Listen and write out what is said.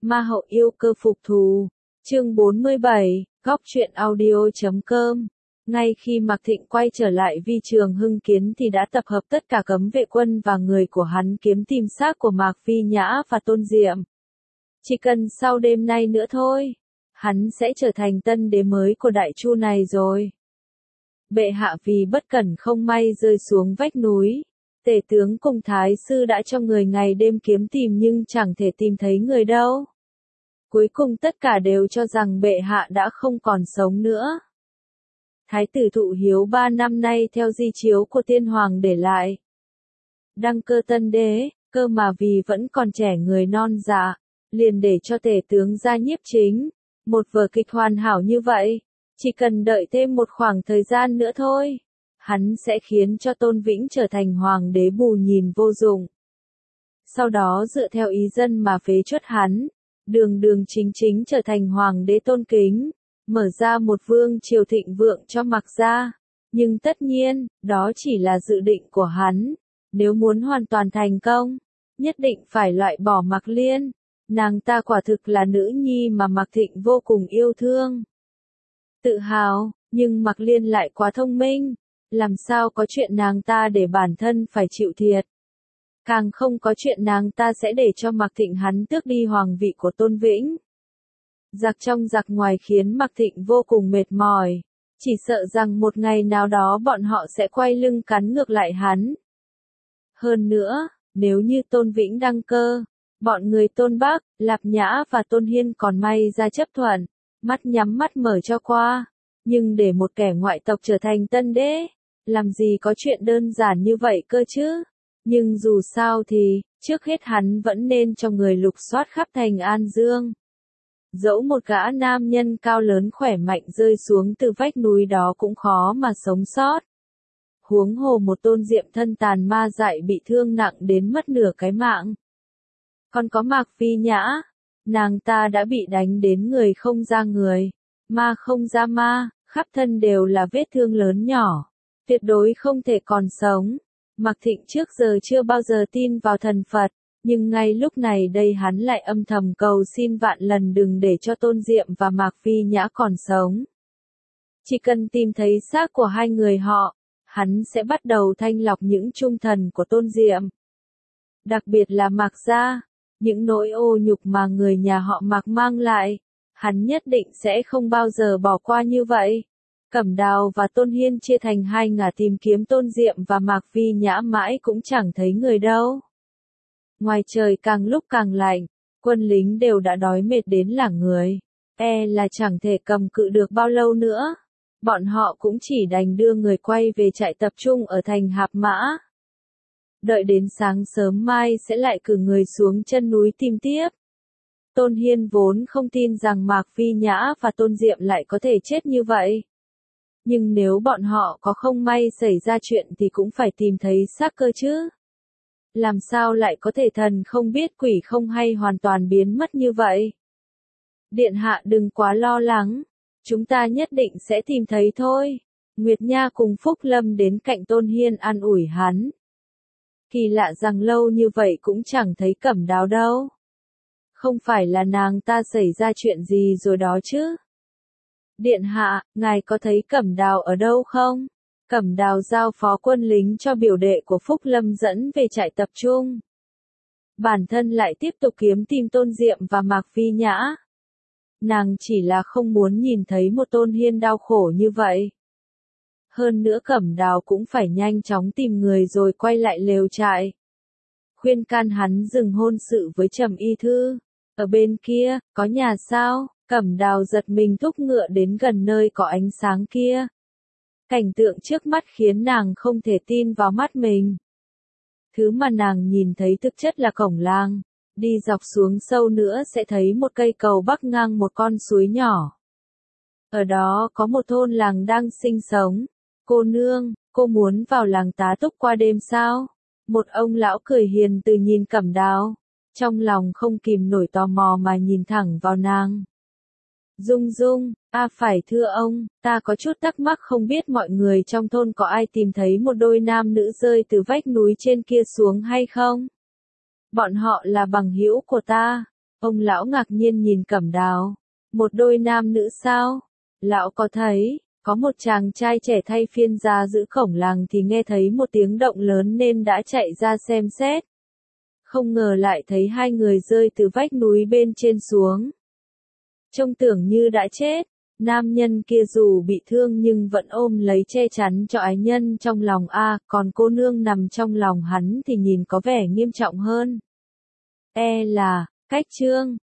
Ma hậu yêu cơ phục thù. Chương 47, góc truyện audio.com. Ngay khi Mạc Thịnh quay trở lại Vi Trường Hưng Kiến thì đã tập hợp tất cả cấm vệ quân và người của hắn kiếm tìm xác của Mạc Phi Nhã và Tôn Diệm. Chỉ cần sau đêm nay nữa thôi, hắn sẽ trở thành tân đế mới của Đại Chu này rồi. Bệ hạ vì bất cẩn không may rơi xuống vách núi. Tể tướng cùng thái sư đã cho người ngày đêm kiếm tìm nhưng chẳng thể tìm thấy người đâu. Cuối cùng tất cả đều cho rằng bệ hạ đã không còn sống nữa. Thái tử Thụ Hiếu 3 năm nay theo di chiếu của tiên hoàng để lại. Đăng cơ tân đế, cơ mà vì vẫn còn trẻ người non dạ, liền để cho tể tướng ra nhiếp chính. Một vở kịch hoàn hảo như vậy, chỉ cần đợi thêm một khoảng thời gian nữa thôi. Hắn sẽ khiến cho Tôn Vĩnh trở thành hoàng đế bù nhìn vô dụng. Sau đó dựa theo ý dân mà phế truất hắn, đường đường chính chính trở thành hoàng đế tôn kính, mở ra một vương triều thịnh vượng cho Mạc gia. Nhưng tất nhiên, đó chỉ là dự định của hắn. Nếu muốn hoàn toàn thành công, nhất định phải loại bỏ Mạc Liên. Nàng ta quả thực là nữ nhi mà Mạc Thịnh vô cùng yêu thương. Tự hào, nhưng Mạc Liên lại quá thông minh. Làm sao có chuyện nàng ta để bản thân phải chịu thiệt. Càng không có chuyện nàng ta sẽ để cho Mạc Thịnh hắn tước đi hoàng vị của Tôn Vĩnh. Giặc trong giặc ngoài khiến Mạc Thịnh vô cùng mệt mỏi. Chỉ sợ rằng một ngày nào đó bọn họ sẽ quay lưng cắn ngược lại hắn. Hơn nữa, nếu như Tôn Vĩnh đăng cơ, bọn người Tôn Bắc, Lạp Nhã và Tôn Hiên còn may ra chấp thuận, mắt nhắm mắt mở cho qua. Nhưng để một kẻ ngoại tộc trở thành tân đế, làm gì có chuyện đơn giản như vậy cơ chứ? Nhưng dù sao thì, trước hết hắn vẫn nên cho người lục soát khắp thành An Dương. Dẫu một gã nam nhân cao lớn khỏe mạnh rơi xuống từ vách núi đó cũng khó mà sống sót. Huống hồ một Tôn Diệm thân tàn ma dại bị thương nặng đến mất nửa cái mạng. Còn có Mạc Phi Nhã, nàng ta đã bị đánh đến người không ra người, ma không ra ma, khắp thân đều là vết thương lớn nhỏ. Tuyệt đối không thể còn sống. Mạc Thịnh trước giờ chưa bao giờ tin vào thần Phật, nhưng ngay lúc này đây hắn lại âm thầm cầu xin vạn lần đừng để cho Tôn Diệm và Mạc Phi Nhã còn sống. Chỉ cần tìm thấy xác của hai người họ, hắn sẽ bắt đầu thanh lọc những trung thần của Tôn Diệm. Đặc biệt là Mạc gia, những nỗi ô nhục mà người nhà họ Mạc mang lại, hắn nhất định sẽ không bao giờ bỏ qua như vậy. Cẩm Đào và Tôn Hiên chia thành hai ngả tìm kiếm Tôn Diệm và Mạc Phi Nhã mãi cũng chẳng thấy người đâu. Ngoài trời càng lúc càng lạnh, quân lính đều đã đói mệt đến lả người, là chẳng thể cầm cự được bao lâu nữa. Bọn họ cũng chỉ đành đưa người quay về trại tập trung ở thành Hạp Mã. Đợi đến sáng sớm mai sẽ lại cử người xuống chân núi tìm tiếp. Tôn Hiên vốn không tin rằng Mạc Phi Nhã và Tôn Diệm lại có thể chết như vậy. Nhưng nếu bọn họ có không may xảy ra chuyện thì cũng phải tìm thấy xác cơ chứ. Làm sao lại có thể thần không biết quỷ không hay hoàn toàn biến mất như vậy? Điện hạ đừng quá lo lắng, chúng ta nhất định sẽ tìm thấy thôi. Nguyệt Nha cùng Phúc Lâm đến cạnh Tôn Hiên an ủi hắn. Kỳ lạ rằng lâu như vậy cũng chẳng thấy Cẩm Đào đâu. Không phải là nàng ta xảy ra chuyện gì rồi đó chứ? Điện hạ, ngài có thấy Cẩm Đào ở đâu không? Cẩm Đào giao phó quân lính cho biểu đệ của Phúc Lâm dẫn về trại tập trung. Bản thân lại tiếp tục kiếm tìm Tôn Diệm và Mạc Phi Nhã. Nàng chỉ là không muốn nhìn thấy một Tôn Hiên đau khổ như vậy. Hơn nữa Cẩm Đào cũng phải nhanh chóng tìm người rồi quay lại lều trại. Khuyên can hắn dừng hôn sự với Trầm Y Thư. Ở bên kia, có nhà sao? Cẩm Đào giật mình thúc ngựa đến gần nơi có ánh sáng kia. Cảnh tượng trước mắt khiến nàng không thể tin vào mắt mình. Thứ mà nàng nhìn thấy thực chất là cổng làng. Đi dọc xuống sâu nữa sẽ thấy một cây cầu bắc ngang một con suối nhỏ. Ở đó có một thôn làng đang sinh sống. Cô nương, cô muốn vào làng tá túc qua đêm sao? Một ông lão cười hiền từ nhìn Cẩm Đào. Trong lòng không kìm nổi tò mò mà nhìn thẳng vào nàng. Dung Dung, phải thưa ông, ta có chút thắc mắc không biết mọi người trong thôn có ai tìm thấy một đôi nam nữ rơi từ vách núi trên kia xuống hay không? Bọn họ là bằng hữu của ta. Ông lão ngạc nhiên nhìn Cẩm Đào. Một đôi nam nữ sao? Lão có thấy, có một chàng trai trẻ thay phiên ra giữ cổng làng thì nghe thấy một tiếng động lớn nên đã chạy ra xem xét. Không ngờ lại thấy hai người rơi từ vách núi bên trên xuống. Trông tưởng như đã chết, nam nhân kia dù bị thương nhưng vẫn ôm lấy che chắn cho ái nhân trong lòng còn cô nương nằm trong lòng hắn thì nhìn có vẻ nghiêm trọng hơn. Là, cách Trương.